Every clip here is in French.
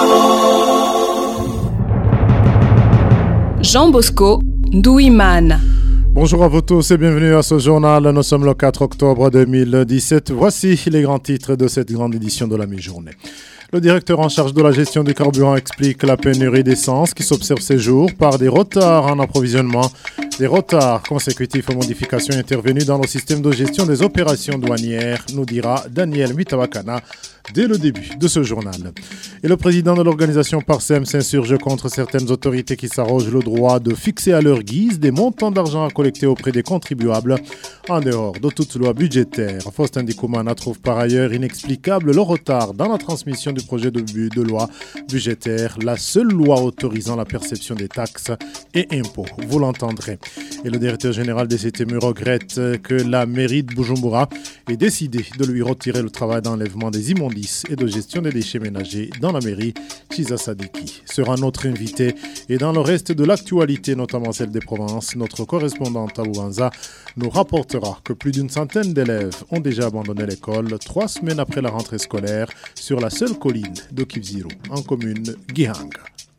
Jean Bosco Ndouimana. Bonjour à vous tous et bienvenue à ce journal. Nous sommes le 4 octobre 2017. Voici les grands titres de cette grande édition de la mi-journée. Le directeur en charge de la gestion du carburant explique la pénurie d'essence qui s'observe ces jours par des retards en approvisionnement, des retards consécutifs aux modifications intervenues dans le système de gestion des opérations douanières, nous dira Daniel Mitawakana dès le début de ce journal. Et le président de l'organisation Parsem s'insurge contre certaines autorités qui s'arrogent le droit de fixer à leur guise des montants d'argent à collecter auprès des contribuables en dehors de toute loi budgétaire. Faustin Dikoumana trouve par ailleurs inexplicable le retard dans la transmission du projet de loi budgétaire, la seule loi autorisant la perception des taxes et impôts. Vous l'entendrez. Et le directeur général des CTMU regrette que la mairie de Bujumbura ait décidé de lui retirer le travail d'enlèvement des immondices et de gestion des déchets ménagers dans la mairie. Chiza Sadiki sera notre invité. Et dans le reste de l'actualité, notamment celle des provinces, notre correspondante à Bubanza nous rapportera que plus d'une centaine d'élèves ont déjà abandonné l'école 3 semaines après la rentrée scolaire sur la seule colline de Kivziro, en commune Gihanga.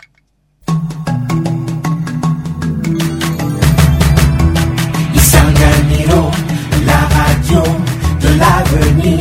Isanganiro, la radio de l'avenir.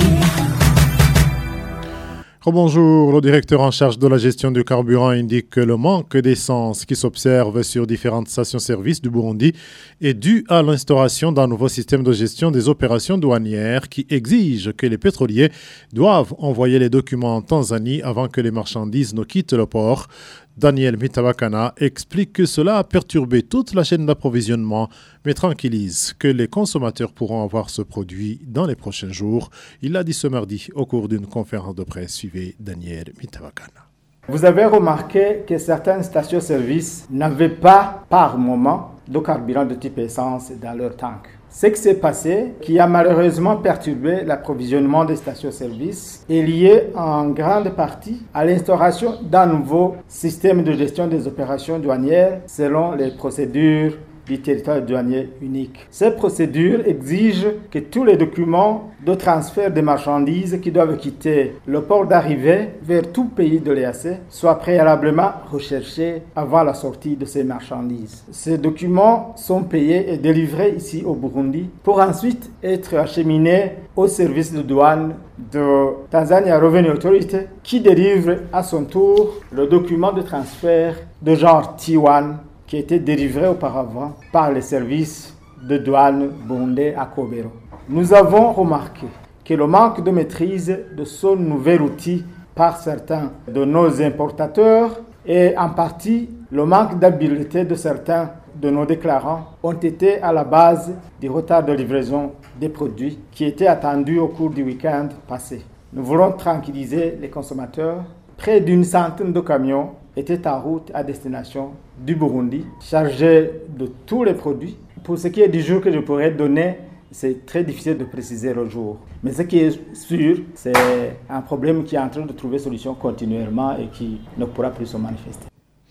Bonjour, le directeur en charge de la gestion du carburant indique que le manque d'essence qui s'observe sur différentes stations-service du Burundi est dû à l'instauration d'un nouveau système de gestion des opérations douanières qui exige que les pétroliers doivent envoyer les documents en Tanzanie avant que les marchandises ne quittent le port. Daniel Mitawakana explique que cela a perturbé toute la chaîne d'approvisionnement, mais tranquillise que les consommateurs pourront avoir ce produit dans les prochains jours. Il l'a dit ce mardi au cours d'une conférence de presse. Suivez Daniel Mitawakana. Vous avez remarqué que certaines stations-service n'avaient pas, par moment, de carburant de type essence dans leur tank. Ce qui s'est passé, qui a malheureusement perturbé l'approvisionnement des stations-service, est lié en grande partie à l'instauration d'un nouveau système de gestion des opérations douanières selon les procédures du territoire douanier unique. Ces procédures exigent que tous les documents de transfert des marchandises qui doivent quitter le port d'arrivée vers tout pays de l'EAC soient préalablement recherchés avant la sortie de ces marchandises. Ces documents sont payés et délivrés ici au Burundi pour ensuite être acheminés au service de douane de Tanzania Revenue Authority qui délivre à son tour le document de transfert de genre T1 qui était délivré auparavant par les services de douane burundais à Kobero. Nous avons remarqué que le manque de maîtrise de ce nouvel outil par certains de nos importateurs et en partie le manque d'habileté de certains de nos déclarants ont été à la base du retard de livraison des produits qui étaient attendus au cours du week-end passé. Nous voulons tranquilliser les consommateurs. Près d'une centaine de camions étaient en route à destination du Burundi, chargés de tous les produits. Pour ce qui est du jour que je pourrais donner, c'est très difficile de préciser le jour. Mais ce qui est sûr, c'est un problème qui est en train de trouver solution continuellement et qui ne pourra plus se manifester.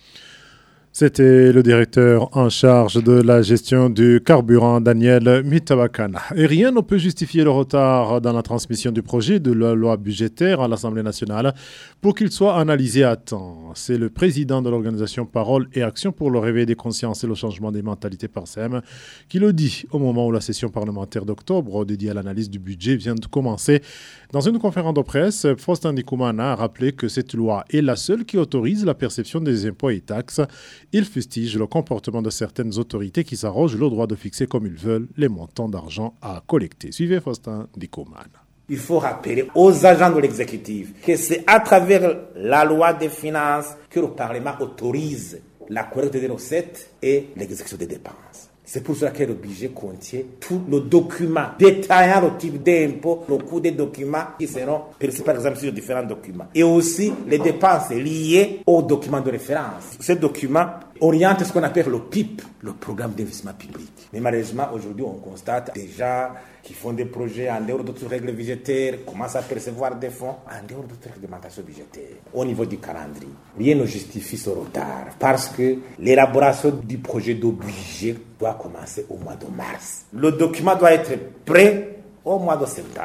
C'était le directeur en charge de la gestion du carburant, Daniel Mitawakana. Et rien ne peut justifier le retard dans la transmission du projet de la loi budgétaire à l'Assemblée nationale pour qu'il soit analysé à temps. C'est le président de l'organisation Parole et Action pour le réveil des consciences et le changement des mentalités Parsem qui le dit au moment où la session parlementaire d'octobre dédiée à l'analyse du budget vient de commencer. Dans une conférence de presse, Faustin Dikoumana a rappelé que cette loi est la seule qui autorise la perception des impôts et taxes. Il fustige le comportement de certaines autorités qui s'arrogent le droit de fixer comme ils veulent les montants d'argent à collecter. Suivez Faustin Dikoumana. Il faut rappeler aux agents de l'exécutif que c'est à travers la loi des finances que le Parlement autorise la collecte des recettes et l'exécution des dépenses. C'est pour cela que le budget contient tout le document détaillant le type d'impôt, le coût des documents qui seront perçus par exemple sur différents documents. Et aussi les dépenses liées aux documents de référence. Ces documents orientent ce qu'on appelle le PIP, le programme d'investissement public. Mais malheureusement, aujourd'hui, on constate déjà qui font des projets en dehors de toutes règles budgétaires, commencent à percevoir des fonds en dehors de toute réglementation budgétaire. Au niveau du calendrier, rien ne justifie ce retard parce que l'élaboration du projet de budget doit commencer au mois de mars. Le document doit être prêt au mois de septembre.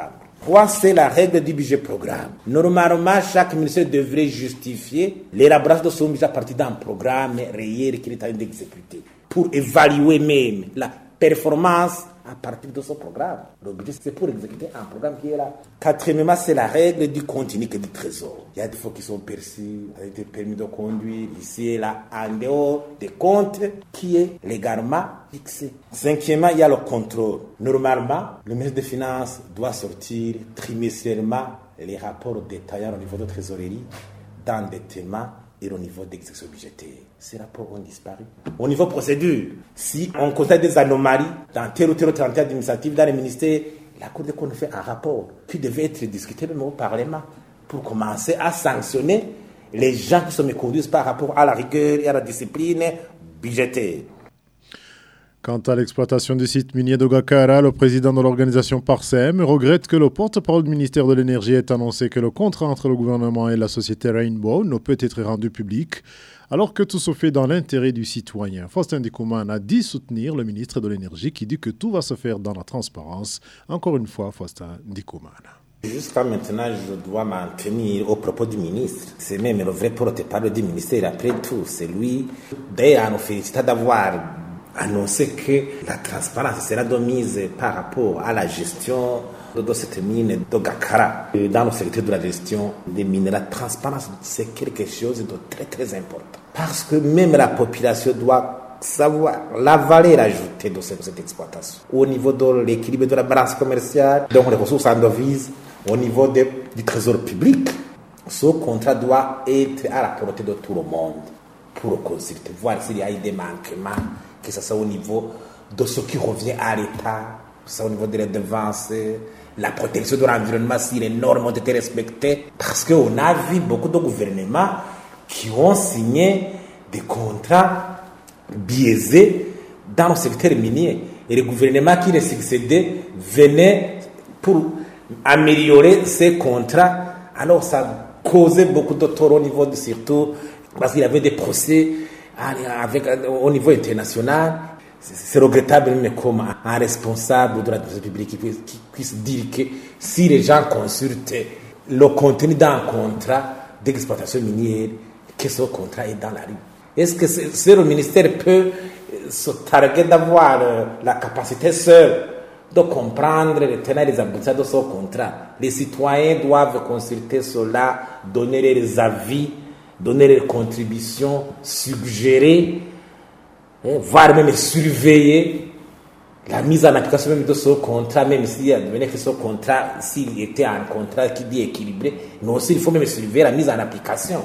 Quoi, c'est la règle du budget programme. Normalement, chaque ministère devrait justifier l'élaboration de son budget à partir d'un programme réel qu'il est en train d'exécuter pour évaluer même la performance à partir de ce programme. Le budget, c'est pour exécuter un programme qui est là. Quatrièmement, c'est la règle du continu et du trésor. Il y a des fois qui sont perçus, des permis de conduire, ici et là, en dehors des comptes qui est légalement fixé. Cinquièmement, il y a le contrôle. Normalement, le ministre des Finances doit sortir trimestriellement les rapports détaillants au niveau de trésorerie, d'endettement et au niveau d'exécution budgétaire. Ces rapports ont disparu. Au niveau procédure, si on constate des anomalies dans tel ou tel autre entité administrative dans les ministères, la Cour des comptes fait un rapport qui devait être discuté même au Parlement pour commencer à sanctionner les gens qui se méconduisent par rapport à la rigueur et à la discipline budgétaire. Quant à l'exploitation du site minier d'Ogakara, le président de l'organisation Parsem regrette que le porte-parole du ministère de l'Énergie ait annoncé que le contrat entre le gouvernement et la société Rainbow ne peut être rendu public, alors que tout se fait dans l'intérêt du citoyen. Faustin Ndikoumana a dit soutenir le ministre de l'Énergie qui dit que tout va se faire dans la transparence. Encore une fois, Faustin Ndikoumana. Jusqu'à maintenant, je dois m'en tenir au propos du ministre. C'est même le vrai porte-parole du ministère. Après tout, c'est lui. D'ailleurs, nous félicitons d'avoir annoncé que la transparence sera de mise par rapport à la gestion de cette mine d'Ogakara. Dans le secteur de la gestion des mines, la transparence, c'est quelque chose de très très important. Parce que même la population doit savoir la valeur ajoutée de cette exploitation. Au niveau de l'équilibre de la balance commerciale, donc les ressources en devises, au niveau du trésor public, ce contrat doit être à la portée de tout le monde pour consulter, voir s'il y a eu des manquements, que ce soit au niveau de ce qui revient à l'État, que ce soit au niveau des redevances, la protection de l'environnement, si les normes ont été respectées. Parce qu'on a vu beaucoup de gouvernements qui ont signé des contrats biaisés dans le secteur minier. Et les gouvernements qui les succédaient venaient pour améliorer ces contrats. Alors ça causait beaucoup de tort au niveau de surtout parce qu'il y avait des procès au niveau international. C'est regrettable même comme un responsable de l'administration publique qui puisse dire que si les gens consultent le contenu d'un contrat d'exploitation minière, que ce contrat est dans la rue. Est-ce que le ministère peut se targuer d'avoir la capacité seul de comprendre les tenants et les aboutissants de ce contrat? Les citoyens doivent consulter cela, donner leurs avis, donner leurs contributions, suggérer, voire même surveiller la mise en application même de ce contrat, même s'il advenait que ce contrat, s'il était un contrat qui dit équilibré, mais aussi il faut même surveiller la mise en application.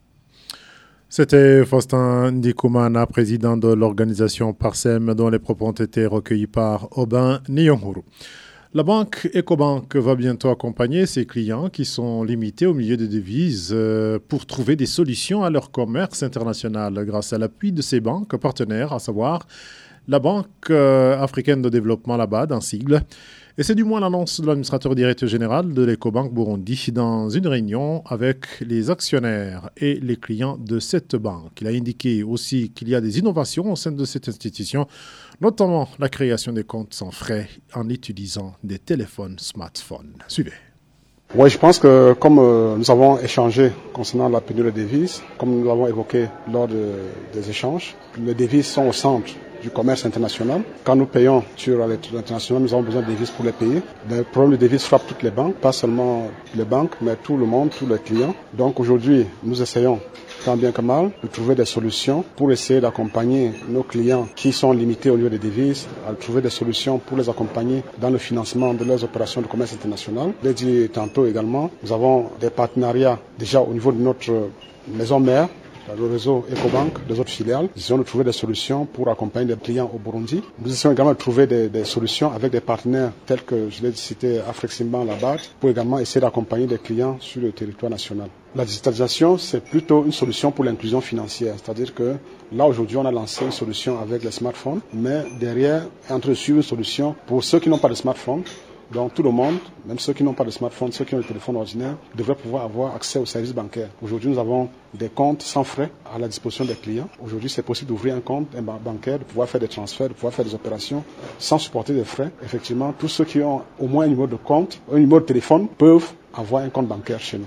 C'était Faustin Ndikoumana, président de l'organisation Parsem, dont les propos ont été recueillis par Aubin Nyonguru. La banque Ecobank va bientôt accompagner ses clients qui sont limités au milieu des devises pour trouver des solutions à leur commerce international grâce à l'appui de ses banques partenaires, à savoir la Banque africaine de développement, la BAD en sigle. Et c'est du moins l'annonce de l'administrateur directeur général de l'Ecobank Burundi dans une réunion avec les actionnaires et les clients de cette banque. Il a indiqué aussi qu'il y a des innovations au sein de cette institution, notamment la création des comptes sans frais en utilisant des téléphones smartphones. Suivez. Oui, je pense que comme nous avons échangé concernant la pénurie de devises, comme nous l'avons évoqué lors des échanges, les devises sont au centre du commerce international. Quand nous payons sur l'international, nous avons besoin de devises pour les payer. Le problème de devises frappe toutes les banques, pas seulement les banques, mais tout le monde, tous les clients. Donc aujourd'hui, nous essayons, tant bien que mal, de trouver des solutions pour essayer d'accompagner nos clients qui sont limités au niveau des devises, à trouver des solutions pour les accompagner dans le financement de leurs opérations de commerce international. Je l'ai dit tantôt également, nous avons des partenariats déjà au niveau de notre maison mère, le réseau Ecobank, des autres filiales. Nous essayons de trouver des solutions pour accompagner les clients au Burundi. Nous essayons également de trouver des solutions avec des partenaires tels que, je l'ai cité, Afreximbank, la BAD, pour également essayer d'accompagner les clients sur le territoire national. La digitalisation, c'est plutôt une solution pour l'inclusion financière. C'est-à-dire que là, aujourd'hui, on a lancé une solution avec les smartphones, mais derrière, est en train de suivre une solution pour ceux qui n'ont pas de smartphone, Donc tout le monde, même ceux qui n'ont pas de smartphone, ceux qui ont le téléphone ordinaire, devraient pouvoir avoir accès aux services bancaires. Aujourd'hui, nous avons des comptes sans frais à la disposition des clients. Aujourd'hui, c'est possible d'ouvrir un compte bancaire, de pouvoir faire des transferts, de pouvoir faire des opérations sans supporter des frais. Effectivement, tous ceux qui ont au moins un numéro de compte, un numéro de téléphone, peuvent avoir un compte bancaire chez nous.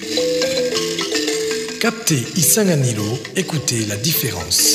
Captez Isanganilo, écoutez la différence.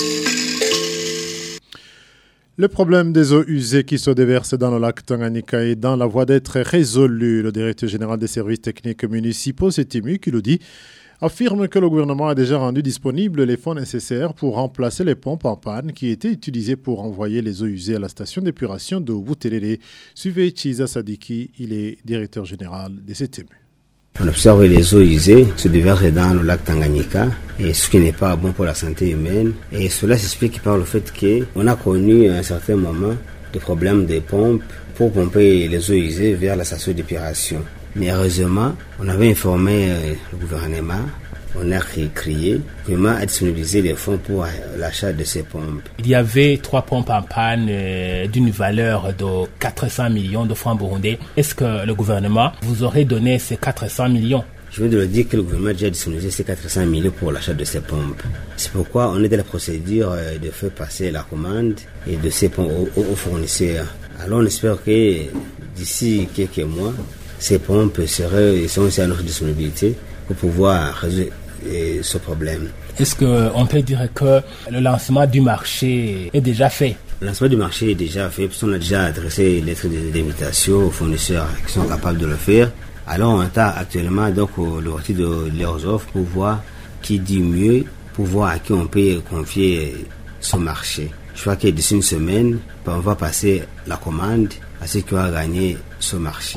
Le problème des eaux usées qui se déversent dans le lac Tanganyika est dans la voie d'être résolu. Le directeur général des services techniques municipaux, Setimi, qui le dit, affirme que le gouvernement a déjà rendu disponibles les fonds nécessaires pour remplacer les pompes en panne qui étaient utilisées pour envoyer les eaux usées à la station d'épuration de Wutelele. Suivez Chiza Sadiki, il est directeur général des Setimi. On observe les eaux usées se déversent dans le lac Tanganyika, et ce qui n'est pas bon pour la santé humaine. Et cela s'explique par le fait qu'on a connu à un certain moment des problèmes de pompes pour pomper les eaux usées vers la station d'épuration. Mais heureusement, on avait informé le gouvernement, on a crié, vraiment à disponibiliser les fonds pour l'achat de ces pompes. Il y avait 3 pompes en panne d'une valeur de 400 millions de francs burundais. Est-ce que le gouvernement vous aurait donné ces 400 millions? Je veux le dire que le gouvernement a déjà disponibilisé ces 400 millions pour l'achat de ces pompes. C'est pourquoi on est dans la procédure de faire passer la commande et de ces pompes aux fournisseurs. Alors on espère que d'ici quelques mois, ces pompes seront aussi à notre disponibilité pour pouvoir résoudre ce problème. Est-ce qu'on peut dire que le lancement du marché est déjà fait? Le lancement du marché est déjà fait, parce qu'on a déjà adressé les lettres d'invitation aux fournisseurs qui sont capables de le faire. Alors on attend actuellement donc le retour de leurs offres pour voir qui dit mieux, pour voir à qui on peut confier ce marché. Je crois que d'ici une semaine, on va passer la commande à ceux qui vont gagner ce marché.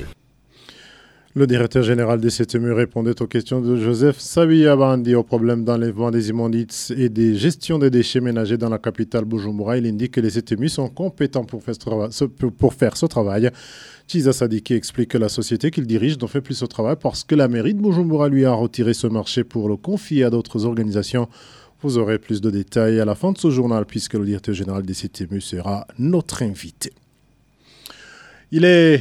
Le directeur général des Setemi répondait aux questions de Joseph Sabiyabandi au problème d'enlèvement des immondices et des gestions des déchets ménagers dans la capitale Bujumbura. Il indique que les Setemi sont compétents pour faire ce travail. Chiza Sadiki explique que la société qu'il dirige n'en fait plus ce travail parce que la mairie de Bujumbura lui a retiré ce marché pour le confier à d'autres organisations. Vous aurez plus de détails à la fin de ce journal puisque le directeur général des Setemi sera notre invité. Il est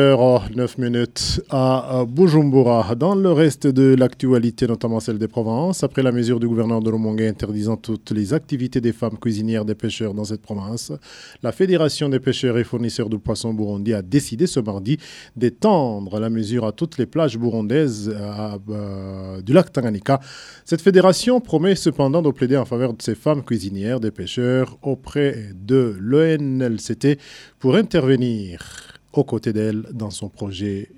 13h09 à Bujumbura. Dans le reste de l'actualité, notamment celle des provinces, après la mesure du gouverneur de Rumongue interdisant toutes les activités des femmes cuisinières des pêcheurs dans cette province, la Fédération des pêcheurs et fournisseurs de poissons burundi a décidé ce mardi d'étendre la mesure à toutes les plages burundaises du lac Tanganyika. Cette fédération promet cependant de plaider en faveur de ces femmes cuisinières des pêcheurs auprès de l'ONLCT pour intervenir aux côtés d'elle dans son projet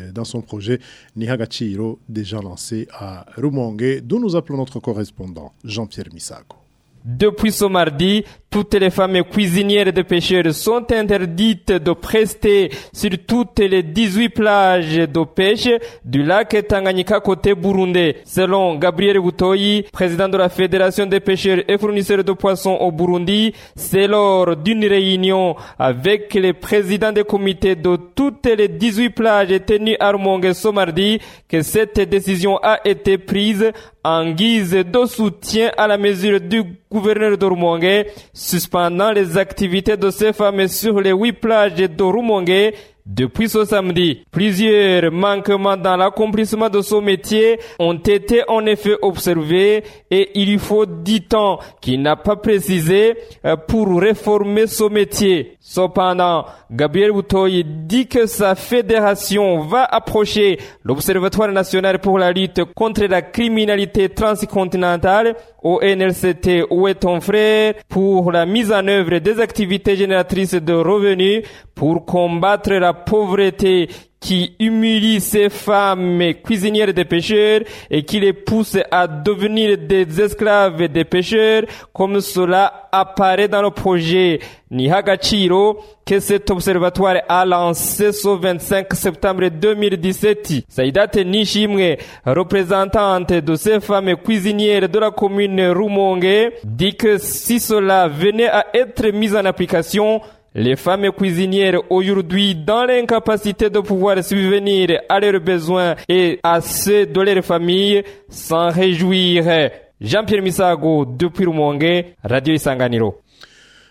Nihagachiro, déjà lancé à Rumongue, d'où nous appelons notre correspondant Jean-Pierre Misago. Depuis ce mardi, toutes les femmes cuisinières de pêcheurs sont interdites de prester sur toutes les 18 plages de pêche du lac Tanganyika côté burundais. Selon Gabriel Butoyi, président de la Fédération des pêcheurs et fournisseurs de poissons au Burundi, c'est lors d'une réunion avec les présidents des comités de toutes les 18 plages tenues à Rumongue ce mardi que cette décision a été prise en guise de soutien à la mesure du gouverneur de Rumongue, suspendant les activités de ces femmes sur les 8 plages de Rumongue depuis ce samedi. Plusieurs manquements dans l'accomplissement de ce métier ont été en effet observés et il lui faut 10 ans qu'il n'a pas précisé pour réformer ce métier. Cependant, Gabriel Butoyi dit que sa fédération va approcher l'Observatoire national pour la lutte contre la criminalité transcontinentale, ONLCT, où est ton frère, pour la mise en œuvre des activités génératrices de revenus pour combattre la pauvreté qui humilie ces femmes cuisinières des pêcheurs et qui les pousse à devenir des esclaves des pêcheurs, comme cela apparaît dans le projet Nihagachiro que cet observatoire a lancé ce 25 septembre 2017. Saïdate Nishimwe, représentante de ces femmes cuisinières de la commune Rumongue, dit que si cela venait à être mis en application, les femmes cuisinières aujourd'hui dans l'incapacité de pouvoir subvenir à leurs besoins et à ceux de leur famille s'en réjouir. Jean-Pierre Misago depuis Rumongue, Radio Isanganiro.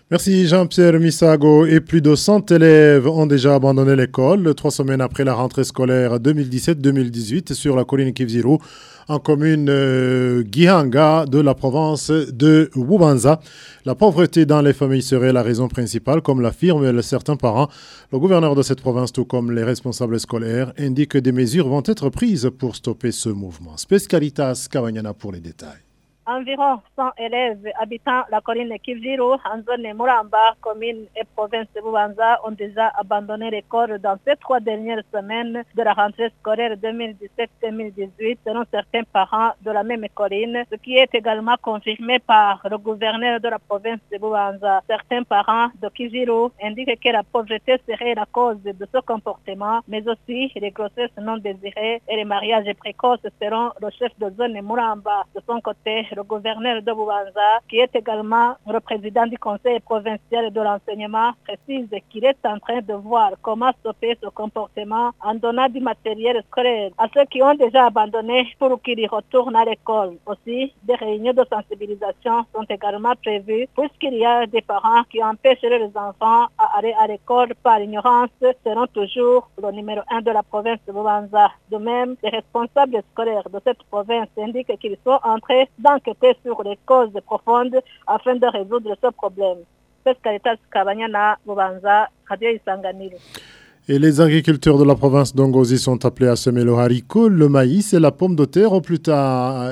Merci Jean-Pierre Misago. Et plus de 100 élèves ont déjà abandonné l'école 3 semaines après la rentrée scolaire 2017-2018 sur la colline Kivzirou en commune Gihanga de la province de Bubanza. La pauvreté dans les familles serait la raison principale, comme l'affirment certains parents. Le gouverneur de cette province, tout comme les responsables scolaires, indique que des mesures vont être prises pour stopper ce mouvement. Spescaritas Kawanyana pour les détails. Environ 100 élèves habitant la colline Kivzirou, en zone Muramba, commune et province de Bubanza, ont déjà abandonné l'école dans ces 3 dernières semaines de la rentrée scolaire 2017-2018, selon certains parents de la même colline, ce qui est également confirmé par le gouverneur de la province de Bubanza. Certains parents de Kivzirou indiquent que la pauvreté serait la cause de ce comportement, mais aussi les grossesses non désirées et les mariages précoces, selon le chef de zone Muramba. De son côté, le gouverneur de Bubanza, qui est également le président du conseil provincial de l'enseignement, précise qu'il est en train de voir comment stopper ce comportement en donnant du matériel scolaire à ceux qui ont déjà abandonné pour qu'ils y retournent à l'école. Aussi, des réunions de sensibilisation sont également prévues puisqu'il y a des parents qui empêchent leurs enfants à aller à l'école par ignorance, selon toujours le numéro 1 de la province de Bubanza. De même, les responsables scolaires de cette province indiquent qu'ils sont entrés d'enquêter sur les causes profondes afin de résoudre ce problème. Et les agriculteurs de la province d'Ongozi sont appelés à semer le haricot, le maïs et la pomme de terre au plus tard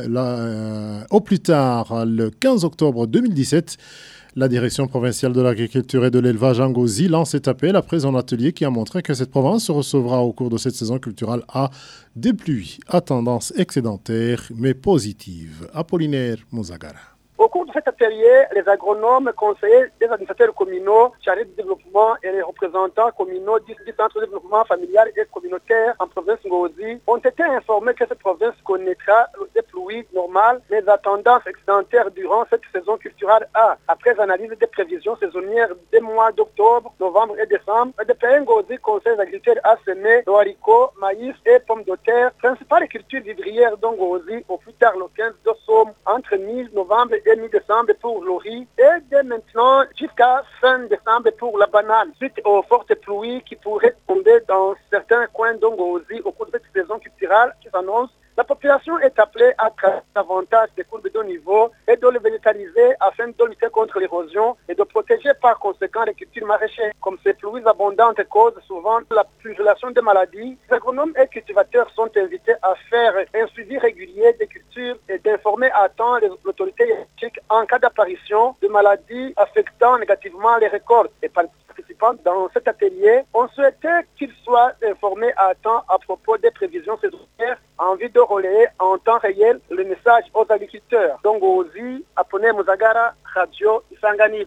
le 15 octobre 2017. La direction provinciale de l'agriculture et de l'élevage Ngozi lance cet appel après un atelier qui a montré que cette province recevra au cours de cette saison culturelle des pluies à tendance excédentaire mais positive. Apollinaire Mouzagara. Au cours de cet atelier, les agronomes, conseillers des administrateurs communaux, chargés de développement et les représentants communaux du centre de développement familial et communautaire en province Ngozi ont été informés que cette province connaîtra des pluies normales mais à tendance excédentaire durant cette saison culturelle A. Après analyse des prévisions saisonnières des mois d'octobre, novembre et décembre, le DPE Ngozi conseille les agriculteurs à semer le haricot, maïs et pommes de terre, principale culture vivrière d'Ngozi au plus tard le 15 décembre, entre mi-novembre et mi-décembre pour le riz et dès maintenant jusqu'à fin décembre pour la banane. Suite aux fortes pluies qui pourraient tomber dans certains coins d'Ngozi au cours de cette saison culturelle qui s'annonce, la population est appelée à travailler davantage des courbes de niveau et de les végétaliser afin de lutter contre l'érosion et de protéger par conséquent les cultures maraîchères. Comme ces pluies abondantes causent souvent la prolifération des maladies, les agronomes et cultivateurs sont invités à faire un suivi régulier des cultures et d'informer à temps les autorités hiérarchiques en cas d'apparition de maladies affectant négativement les récoltes. Et participants dans cet atelier, on souhaitait qu'ils soient informés à temps à propos des prévisions saisonnières en vue de relayer en temps réel le message aux agriculteurs. Donc, Ozi, Apone Muzagara, Radio Isangani.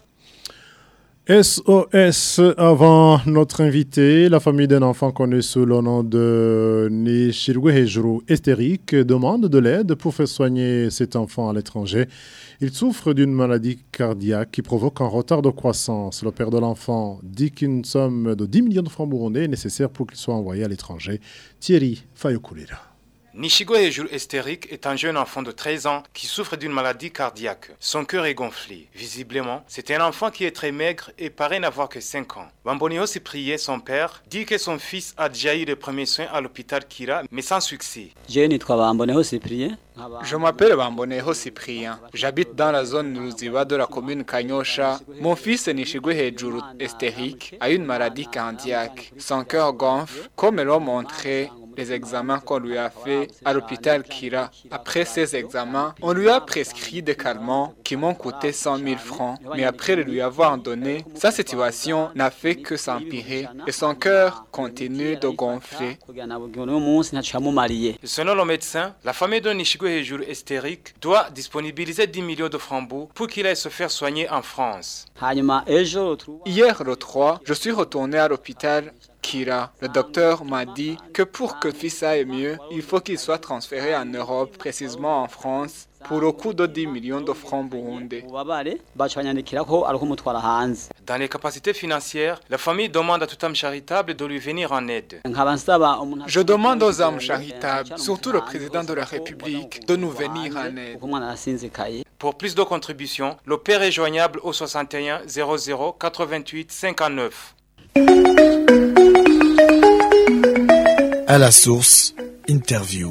SOS avant notre invité, la famille d'un enfant connu sous le nom de Nishirwehejuru Estérique demande de l'aide pour faire soigner cet enfant à l'étranger. Il souffre d'une maladie cardiaque qui provoque un retard de croissance. Le père de l'enfant dit qu'une somme de 10 millions de francs burundais est nécessaire pour qu'il soit envoyé à l'étranger. Thierry Fayokulira. Nishirwehejuru Estérique est un jeune enfant de 13 ans qui souffre d'une maladie cardiaque. Son cœur est gonflé. Visiblement, c'est un enfant qui est très maigre et paraît n'avoir que 5 ans. Bamboneo Cyprien, son père, dit que son fils a déjà eu les premiers soins à l'hôpital Kira, mais sans succès. Je m'appelle Bamboneo Cyprien. J'habite dans la zone Ruziba de la commune Kanyosha. Mon fils Nishirwehejuru Estérique a une maladie cardiaque. Son cœur gonfle, comme l'ont montré les examens qu'on lui a fait à l'hôpital Kira. Après ces examens, on lui a prescrit des calmants qui m'ont coûté 100 000 francs. Mais après le lui avoir donné, sa situation n'a fait que s'empirer et son cœur continue de gonfler. Selon le médecin, la famille de Nishirwehejuru Estérique doit disponibiliser 10 millions de francs pour qu'il aille se faire soigner en France. Hier, le 3, je suis retourné à l'hôpital Kira. Le docteur m'a dit que pour que le fils aille mieux, il faut qu'il soit transféré en Europe, précisément en France, pour le coût de 10 millions de francs burundais. Dans les capacités financières, la famille demande à toute âme charitable de lui venir en aide. Je demande aux âmes charitables, surtout le président de la République, de nous venir en aide. Pour plus de contributions, le père est joignable au 61 00 88 59. À la source, interview.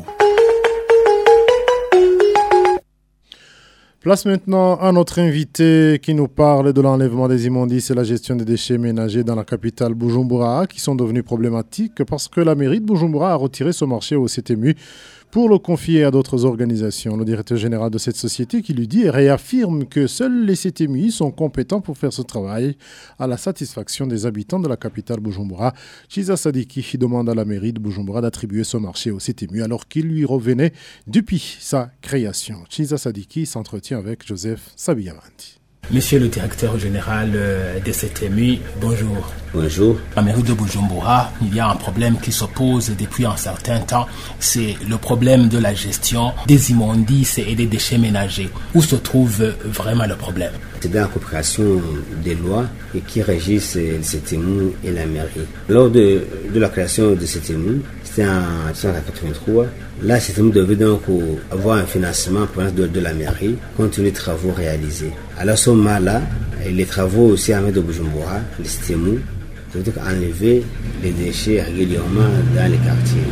Place maintenant à notre invité qui nous parle de l'enlèvement des immondices et la gestion des déchets ménagers dans la capitale Bujumbura, qui sont devenus problématiques parce que la mairie de Bujumbura a retiré ce marché au CTMU pour le confier à d'autres organisations. Le directeur général de cette société qui lui dit et réaffirme que seuls les CTMI sont compétents pour faire ce travail à la satisfaction des habitants de la capitale Bujumbura. Chiza Sadiki demande à la mairie de Bujumbura d'attribuer ce marché au CTMU alors qu'il lui revenait depuis sa création. Chiza Sadiki s'entretient avec Joseph Sabiyamandi. Monsieur le directeur général de CTMU, bonjour. Bonjour. À la mairie de Bujumbura, il y a un problème qui se pose depuis un certain temps. C'est le problème de la gestion des immondices et des déchets ménagers. Où se trouve vraiment le problème? C'est dans la coopération des lois qui régissent le CTMU et la mairie. Lors de la création de CTMU, c'était en 1983, là, CTMU devait donc avoir un financement de la mairie compte tenu des travaux réalisés. Alors, à ce moment-là, les travaux aussi à la mairie de Bujumbura, le CTMU, devait donc enlever les déchets régulièrement dans les quartiers.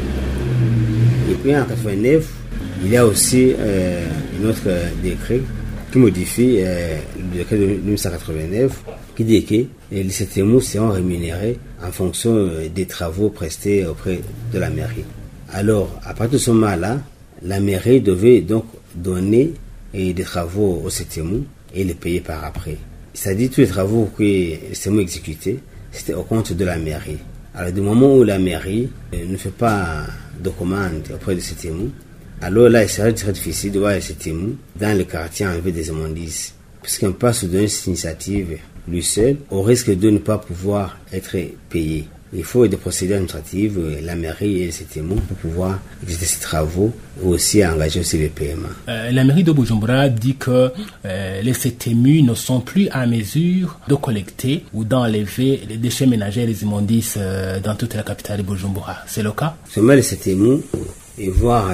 Et puis en 1989, il y a aussi un autre décret qui modifie le décret de 1989 qui dit que les CTMU seront rémunérés en fonction des travaux prestés auprès de la mairie. Alors, à partir de ce moment-là, la mairie devait donc donner des travaux au CTMU et les payer par après. C'est-à-dire tous les travaux que le CTMU exécutait, c'était au compte de la mairie. Alors, du moment où la mairie ne fait pas de commande auprès du CTMU, alors là, il serait très difficile de voir le CTMU dans le quartier enlever des immondices. Puisqu'on peut se donner cette initiative lui seul, au risque de ne pas pouvoir être payé. Il faut des procédures administratives, la mairie et le CTMU pour pouvoir exécuter ces travaux et aussi engager aussi les paiements. La mairie de Bujumbura dit que les CTMU ne sont plus à mesure de collecter ou d'enlever les déchets ménagers et les immondices dans toute la capitale de Bujumbura. C'est le cas? Seulement les CTMU et voir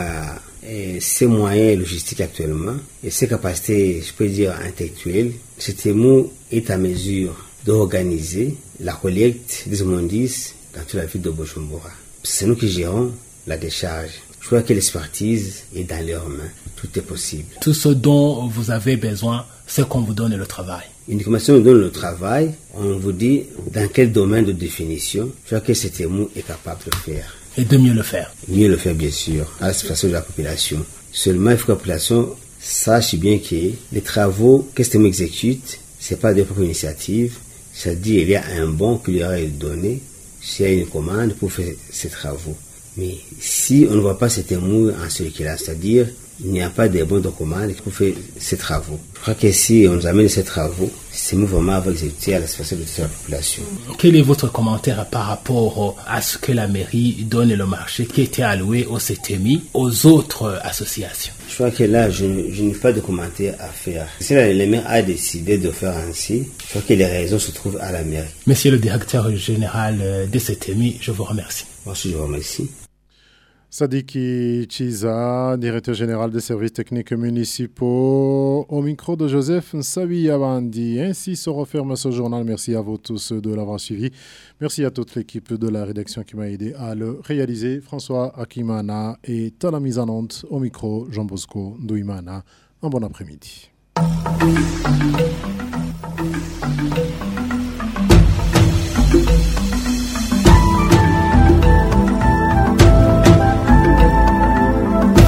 ses moyens logistiques actuellement et ses capacités, je peux dire, intellectuelles, le CTMU est à mesure d'organiser la collecte des immondices dans toute la ville de Bujumbura. C'est nous qui gérons la décharge. Je crois que l'expertise est dans leurs mains. Tout est possible. Tout ce dont vous avez besoin, c'est qu'on vous donne le travail. Uniquement si on donne le travail, on vous dit dans quel domaine de définition, je crois que le CTMU est capable de faire. Et de mieux le faire. Mieux le faire, bien sûr, à la satisfaction de la population. Seulement, il faut que la population sache bien que les travaux que CTMU exécute, ce n'est pas de propre initiative. C'est-à-dire qu'il y a un bon qui lui a donné, s'il y a une commande pour faire ces travaux. Mais si on ne voit pas CTMU en circulation, c'est-à-dire il n'y a pas de bons de commande pour faire ces travaux. Je crois que si on nous amène ces travaux, CTMU vraiment va exécuter à la satisfaction de toute la population. Quel est votre commentaire par rapport à ce que la mairie donne le marché qui était alloué au CTMI, aux autres associations? Je crois que là, je n'ai pas de commentaire à faire. Si la mairie a décidé de faire ainsi, je crois que les raisons se trouvent à la mairie. Monsieur le directeur général de CTMI, je vous remercie. Moi aussi, je vous remercie. Sadiki Chiza, directeur général des services techniques municipaux, au micro de Joseph Sabiyamandi. Ainsi se referme ce journal. Merci à vous tous de l'avoir suivi. Merci à toute l'équipe de la rédaction qui m'a aidé à le réaliser. François Akimana et à la mise en onde au micro Jean Bosco Ndouimana. Un bon après-midi.